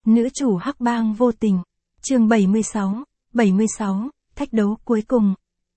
Nữ chủ hắc bang vô tình. Chương 76, thách đấu cuối cùng.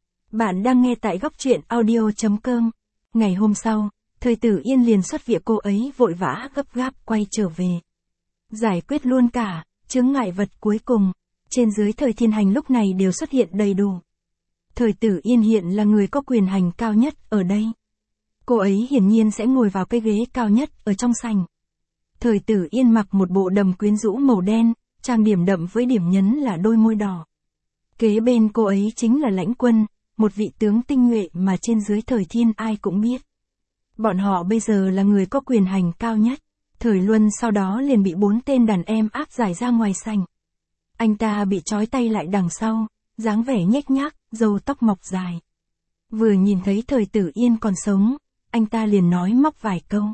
Bạn đang nghe tại góc truyện audio.com. Ngày hôm sau, Thời Tử Yên liền xuất viện, cô ấy vội vã gấp gáp quay trở về. Giải quyết luôn cả chướng ngại vật cuối cùng. Trên dưới Thời Thiên Hành lúc này đều xuất hiện đầy đủ. Thời Tử Yên hiện là người có quyền hành cao nhất ở đây. Cô ấy hiển nhiên sẽ ngồi vào cái ghế cao nhất ở trong sảnh. Thời Tử Yên mặc một bộ đầm quyến rũ màu đen, trang điểm đậm với điểm nhấn là đôi môi đỏ. Kế bên cô ấy chính là Lãnh Quân, một vị tướng tinh nhuệ mà trên dưới Thời Thiên ai cũng biết. Bọn họ bây giờ là người có quyền hành cao nhất. Thời Luân sau đó liền bị 4 tên đàn em áp giải ra ngoài sảnh. Anh ta bị trói tay lại đằng sau, dáng vẻ nhếch nhác, râu tóc mọc dài. Vừa nhìn thấy Thời Tử Yên còn sống, anh ta liền nói móc vài câu.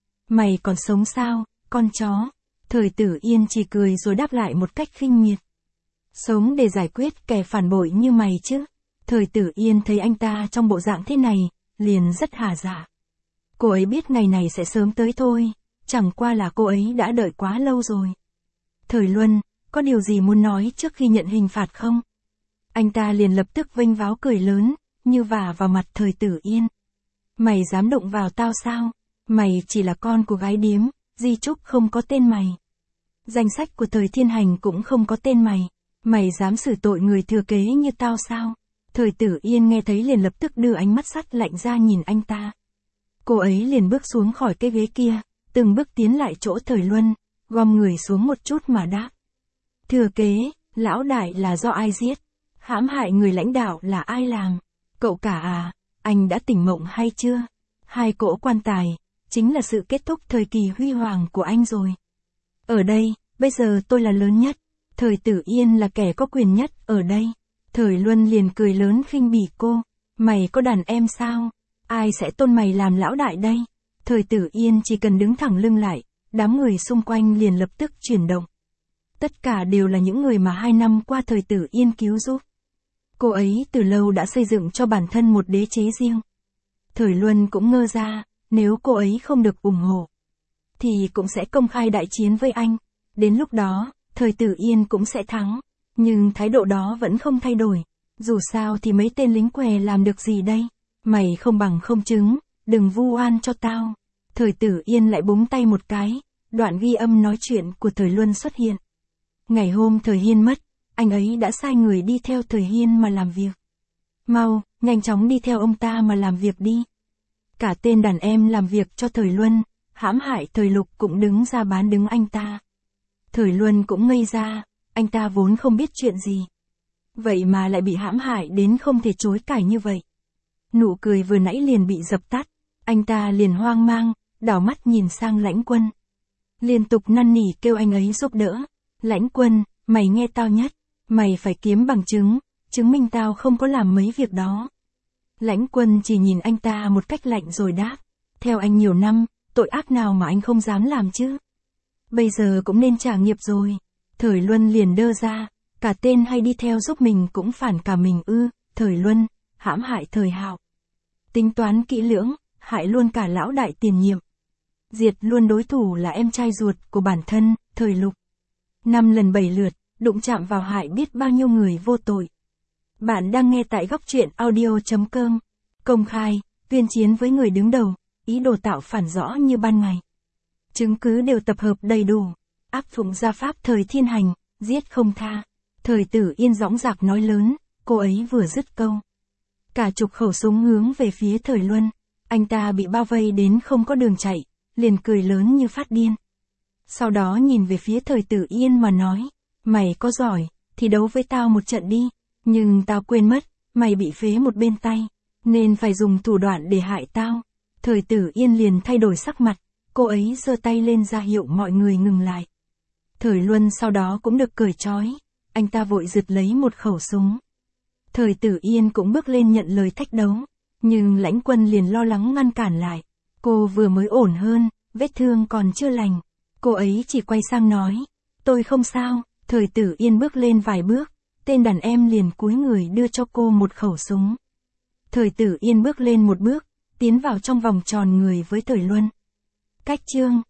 Mày còn sống sao, con chó? Thời Tử Yên chỉ cười rồi đáp lại một cách khinh miệt. Sống để giải quyết kẻ phản bội như mày chứ? Thời Tử Yên thấy anh ta trong bộ dạng thế này, liền rất hà dạ. Cô ấy biết ngày này sẽ sớm tới thôi, chẳng qua là cô ấy đã đợi quá lâu rồi. Thời Luân, có điều gì muốn nói trước khi nhận hình phạt không? Anh ta liền lập tức vênh váo cười lớn, như vả vào mặt Thời Tử Yên. Mày dám động vào tao sao? Mày chỉ là con của gái điếm, di chúc không có tên mày. Danh sách của Thời Thiên Hành cũng không có tên mày. Mày dám xử tội người thừa kế như tao sao? Thời Tử Yên nghe thấy liền lập tức đưa ánh mắt sắt lạnh ra nhìn anh ta. Cô ấy liền bước xuống khỏi cái ghế kia, từng bước tiến lại chỗ Thời Luân, gom người xuống một chút mà đáp. Thừa kế, lão đại là do ai giết? Hãm hại người lãnh đạo là ai làm? Cậu cả à, anh đã tỉnh mộng hay chưa? 2 cỗ quan tài, chính là sự kết thúc thời kỳ huy hoàng của anh rồi. Ở đây, bây giờ tôi là lớn nhất. Thời Tử Yên là kẻ có quyền nhất ở đây. Thời Luân liền cười lớn khinh bỉ cô. Mày có đàn em sao? Ai sẽ tôn mày làm lão đại đây? Thời Tử Yên chỉ cần đứng thẳng lưng lại, đám người xung quanh liền lập tức chuyển động. Tất cả đều là những người mà 2 năm qua Thời Tử Yên cứu giúp. Cô ấy từ lâu đã xây dựng cho bản thân một đế chế riêng. Thời Luân cũng ngơ ra, nếu cô ấy không được ủng hộ, thì cũng sẽ công khai đại chiến với anh. Đến lúc đó, Thời Tử Yên cũng sẽ thắng. Nhưng thái độ đó vẫn không thay đổi. Dù sao thì mấy tên lính què làm được gì đây? Mày không bằng không chứng, đừng vu oan cho tao. Thời Tử Yên lại búng tay một cái, đoạn ghi âm nói chuyện của Thời Luân xuất hiện. Ngày hôm Thời Hiên mất, anh ấy đã sai người đi theo Thời Hiên mà làm việc. Mau, nhanh chóng đi theo ông ta mà làm việc đi. Cả tên đàn em làm việc cho Thời Luân, hãm hại Thời Lục cũng đứng ra bán đứng anh ta. Thời Luân cũng ngây ra, anh ta vốn không biết chuyện gì. Vậy mà lại bị hãm hại đến không thể chối cãi như vậy. Nụ cười vừa nãy liền bị dập tắt, anh ta liền hoang mang, đảo mắt nhìn sang Lãnh Quân. Liên tục năn nỉ kêu anh ấy giúp đỡ. Lãnh Quân, mày nghe tao nhất, mày phải kiếm bằng chứng, chứng minh tao không có làm mấy việc đó. Lãnh Quân chỉ nhìn anh ta một cách lạnh rồi đáp. Theo anh nhiều năm, tội ác nào mà anh không dám làm chứ? Bây giờ cũng nên trả nghiệp rồi. Thời Luân liền đơ ra, cả tên hay đi theo giúp mình cũng phản cả mình ư? Thời Luân, hãm hại Thời Hạo. Tính toán kỹ lưỡng, hại luôn cả lão đại tiền nhiệm. Diệt luôn đối thủ là em trai ruột của bản thân, Thời Lục. 5 lần 7 lượt, đụng chạm vào hại biết bao nhiêu người vô tội. Bạn đang nghe tại góc truyện audio.com. Công khai, tuyên chiến với người đứng đầu, ý đồ tạo phản rõ như ban ngày. Chứng cứ đều tập hợp đầy đủ, áp dụng gia pháp Thời Thiên Hành, giết không tha. Thời Tử Yên dõng dạc nói lớn, cô ấy vừa dứt câu. Cả chục khẩu súng hướng về phía Thời Luân, anh ta bị bao vây đến không có đường chạy, liền cười lớn như phát điên. Sau đó nhìn về phía Thời Tử Yên mà nói, mày có giỏi, thì đấu với tao một trận đi, nhưng tao quên mất, mày bị phế một bên tay, nên phải dùng thủ đoạn để hại tao. Thời Tử Yên liền thay đổi sắc mặt, cô ấy giơ tay lên ra hiệu mọi người ngừng lại. Thời Luân sau đó cũng được cởi trói, anh ta vội giật lấy một khẩu súng. Thời Tử Yên cũng bước lên nhận lời thách đấu, nhưng Lãnh Quân liền lo lắng ngăn cản lại. Cô vừa mới ổn hơn, vết thương còn chưa lành. Cô ấy chỉ quay sang nói, tôi không sao. Thời Tử Yên bước lên vài bước, tên đàn em liền cúi người đưa cho cô một khẩu súng. Thời Tử Yên bước lên một bước, tiến vào trong vòng tròn người với Thời Luân. Cách chương